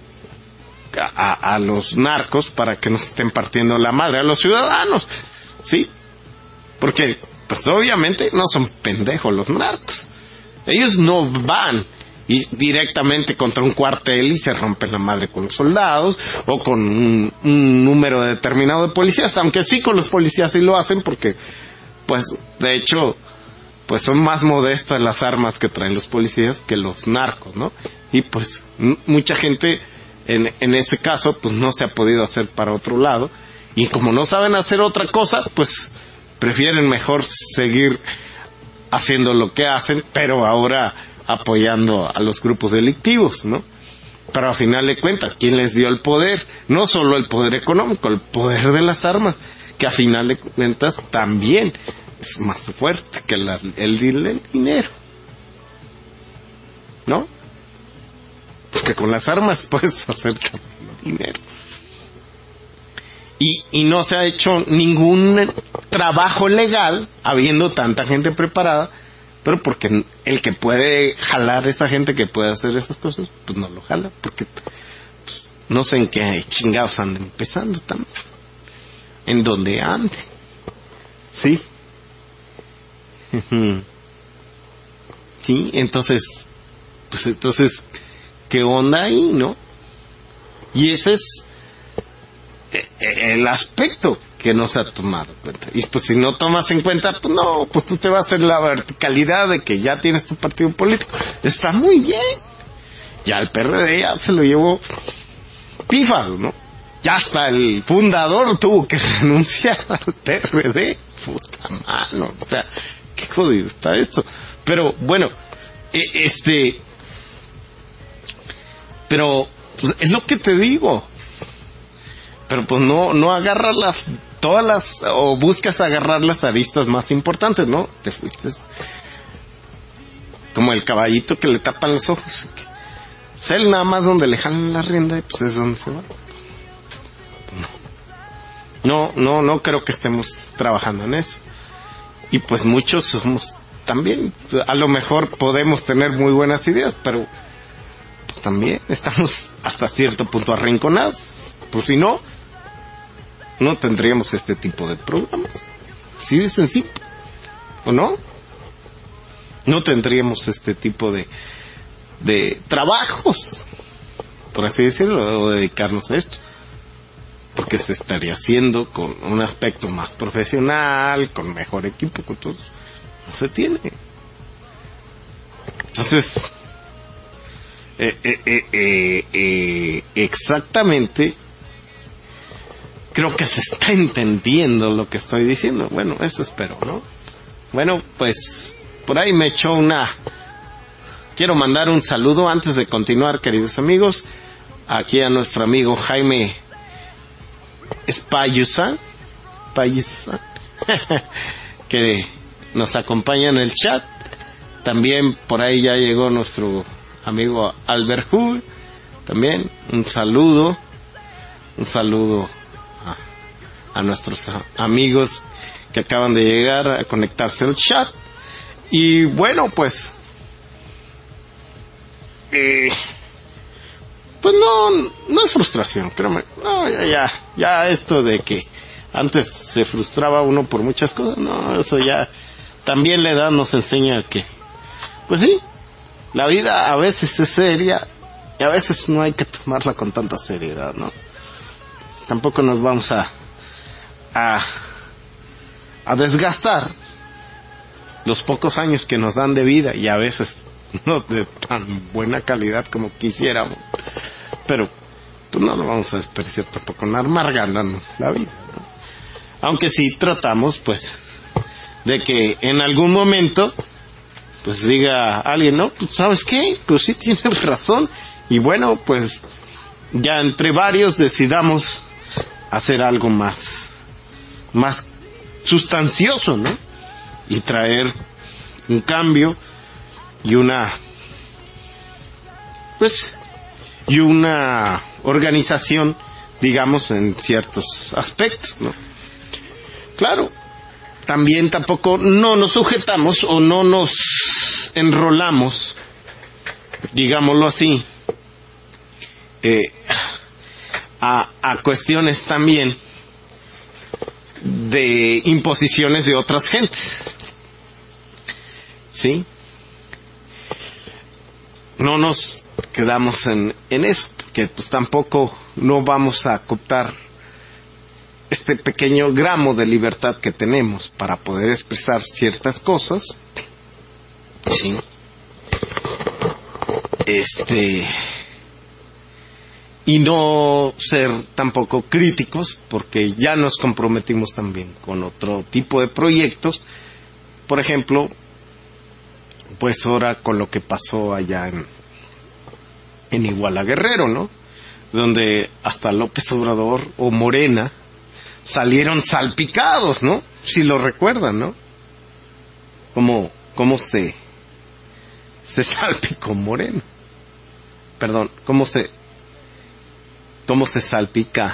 a los narcos para que nos estén partiendo la madre a los ciudadanos, ¿sí? Porque, pues obviamente no son pendejos los narcos. Ellos no van directamente contra un cuartel y se rompen la madre con los soldados o con un número determinado de policías, aunque sí con los policías sí lo hacen porque, pues, de hecho, pues son más modestas las armas que traen los policías que los narcos, ¿no? Y pues mucha gente en ese caso pues no se ha podido hacer para otro lado, y como no saben hacer otra cosa, pues prefieren mejor seguir haciendo lo que hacen, pero ahora apoyando a los grupos delictivos, ¿no? Pero al final de cuentas, ¿quién les dio el poder? No solo el poder económico, el poder de las armas, que a final de cuentas también es más fuerte que el dinero, ¿no? Porque con las armas puedes hacer dinero. Y no se ha hecho ningún trabajo legal, habiendo tanta gente preparada, pero porque el que puede jalar esa gente que puede hacer esas cosas, pues no lo jala, porque pues, no sé en qué chingados anda empezando también, en donde ande, ¿sí? Sí, entonces, ¿qué onda ahí, no? Y ese es el aspecto que no se ha tomado en cuenta. Y pues si no tomas en cuenta, pues no, pues tú te vas a hacer la verticalidad de que ya tienes tu partido político. Está muy bien. Ya el PRD ya se lo llevó pífaro, ¿no? Ya hasta el fundador tuvo que renunciar al PRD. Puta mano, o sea, qué jodido está esto. Pero bueno, pero pues, es lo que te digo. Pero pues no agarras o buscas agarrar las aristas más importantes, ¿no? Te fuiste como el caballito que le tapan los ojos. Pues él nada más donde le jalan la rienda y pues es donde se va. No creo que estemos trabajando en eso. Y pues muchos somos también, a lo mejor podemos tener muy buenas ideas, pero pues también estamos hasta cierto punto arrinconados. Pues si no tendríamos este tipo de programas. Así de sencillo. ¿O no? No tendríamos este tipo de trabajos, por así decirlo, o dedicarnos a esto. Porque se estaría haciendo con un aspecto más profesional, con mejor equipo, con todo. No se tiene. Entonces, exactamente, creo que se está entendiendo lo que estoy diciendo. Bueno, eso espero, ¿no? Bueno, pues por ahí me echó quiero mandar un saludo antes de continuar, queridos amigos, aquí a nuestro amigo Jaime Spayusan que nos acompaña en el chat. También por ahí ya llegó nuestro amigo Albert Hu. También un saludo a nuestros amigos que acaban de llegar a conectarse al chat. Y bueno, pues no es frustración, créeme. No, ya esto de que antes se frustraba uno por muchas cosas, no, eso ya también la edad nos enseña que pues sí, la vida a veces es seria y a veces no hay que tomarla con tanta seriedad, ¿no? Tampoco nos vamos a desgastar los pocos años que nos dan de vida, y a veces no de tan buena calidad como quisiéramos, pero pues no nos vamos a desperdiciar tampoco en amargándonos la vida, ¿no? Aunque sí tratamos pues de que en algún momento pues diga alguien, no, pues ¿sabes qué? Pues sí tienes razón, y bueno, pues ya entre varios decidamos hacer algo más sustancioso, ¿no? Y traer un cambio y una organización, digamos, en ciertos aspectos, ¿no? Claro, también tampoco no nos sujetamos o no nos enrolamos, digámoslo así, a cuestiones también de imposiciones de otras gentes, ¿sí? No nos quedamos en eso, porque pues tampoco no vamos a cooptar este pequeño gramo de libertad que tenemos para poder expresar ciertas cosas, ¿sí? Y no ser tampoco críticos, porque ya nos comprometimos también con otro tipo de proyectos. Por ejemplo, pues ahora con lo que pasó allá en Iguala Guerrero, ¿no? Donde hasta López Obrador o Morena salieron salpicados, ¿no? Si lo recuerdan, ¿no? ¿Cómo se salpicó Morena? Perdón, ¿cómo se salpica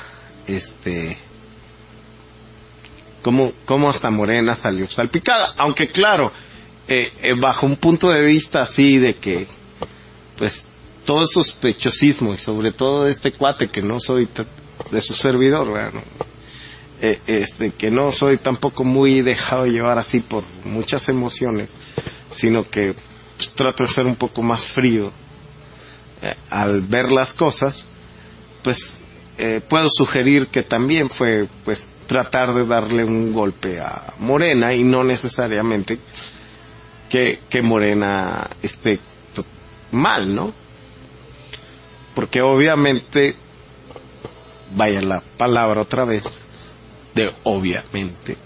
cómo hasta Morena salió salpicada? Aunque claro, bajo un punto de vista así de que, pues, todo es sospechosismo, y sobre todo de este cuate que no soy de su servidor, ¿verdad? Que no soy tampoco muy dejado llevar así por muchas emociones, sino que pues, trato de ser un poco más frío al ver las cosas, pues puedo sugerir que también fue pues tratar de darle un golpe a Morena, y no necesariamente que Morena esté mal, ¿no? Porque obviamente, vaya la palabra otra vez, de obviamente,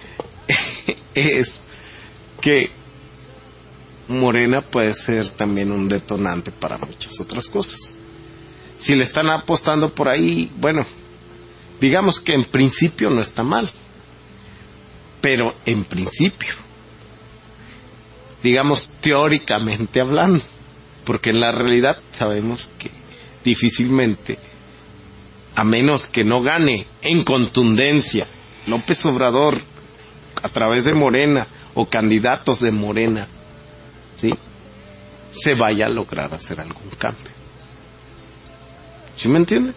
es que Morena puede ser también un detonante para muchas otras cosas. Si le están apostando por ahí, bueno, digamos que en principio no está mal, pero en principio, digamos teóricamente hablando, porque en la realidad sabemos que difícilmente, a menos que no gane en contundencia López Obrador a través de Morena o candidatos de Morena, ¿sí?, se vaya a lograr hacer algún cambio. ¿Sí me entienden?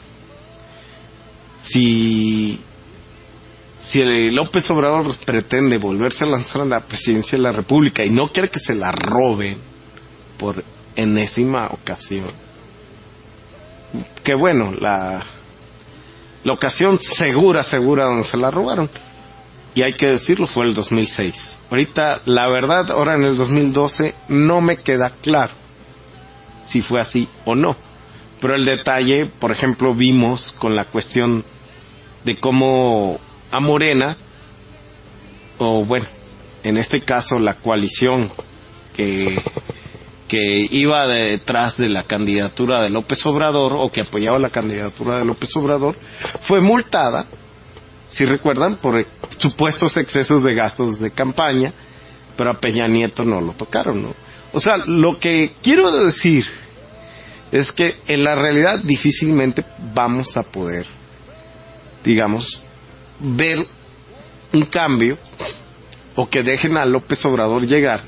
Si el López Obrador pretende volverse a lanzar a la presidencia de la República y no quiere que se la roben por enésima ocasión, que bueno, la ocasión segura donde se la robaron, y hay que decirlo, fue el 2006. Ahorita, la verdad, ahora en el 2012 no me queda claro si fue así o no, pero el detalle, por ejemplo, vimos con la cuestión de cómo a Morena, o bueno, en este caso la coalición que iba detrás de la candidatura de López Obrador, o que apoyaba la candidatura de López Obrador, fue multada, si recuerdan, por supuestos excesos de gastos de campaña, pero a Peña Nieto no lo tocaron, ¿no? O sea, lo que quiero decir es que en la realidad difícilmente vamos a poder, digamos, ver un cambio, o que dejen a López Obrador llegar,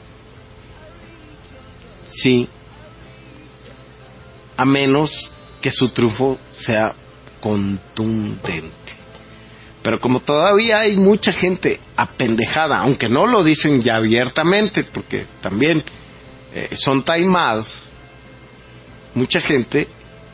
sí, a menos que su triunfo sea contundente. Pero como todavía hay mucha gente apendejada, aunque no lo dicen ya abiertamente, porque también son taimados, mucha gente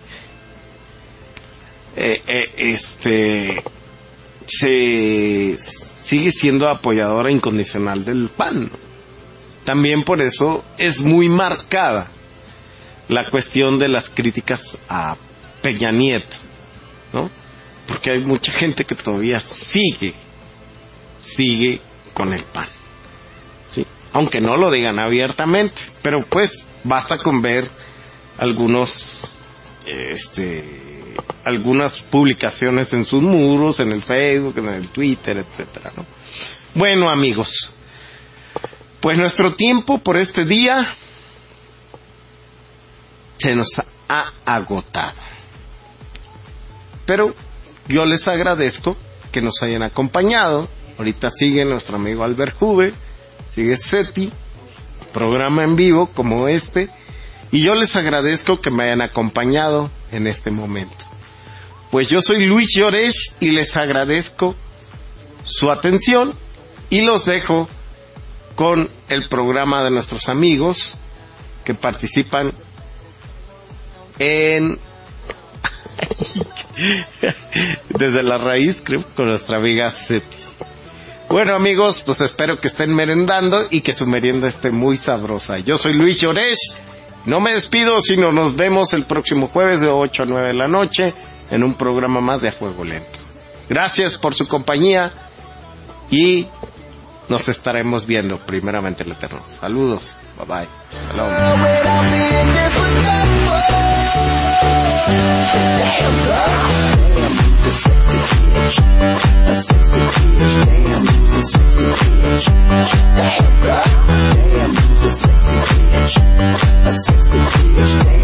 se sigue siendo apoyadora incondicional del PAN, ¿no? También por eso es muy marcada la cuestión de las críticas a Peña Nieto, ¿no? Porque hay mucha gente que todavía sigue con el PAN, ¿sí? Aunque no lo digan abiertamente, pero pues basta con ver algunas publicaciones en sus muros, en el Facebook, en el Twitter, etcétera, ¿no? Bueno, amigos, pues nuestro tiempo por este día se nos ha agotado. Pero yo les agradezco que nos hayan acompañado. Ahorita sigue nuestro amigo Albert Juve, sigue SETI, programa en vivo como este, y yo les agradezco que me hayan acompañado en este momento. Pues yo soy Luis Llorés y les agradezco su atención, y los dejo con el programa de nuestros amigos que participan en Desde la Raíz, creo, con nuestra amiga Seti. Bueno, amigos, pues espero que estén merendando y que su merienda esté muy sabrosa. Yo soy Luis Llorés, no me despido, sino nos vemos el próximo jueves de 8 a 9 de la noche en un programa más de A Fuego Lento. Gracias por su compañía y nos estaremos viendo primeramente el Eterno. Saludos, bye bye. Shalom. a sexy bitch. A sexy bitch. Damn, you's a sexy bitch. Damn, girl. Damn, you's a sexy bitch. A sexy bitch. Damn.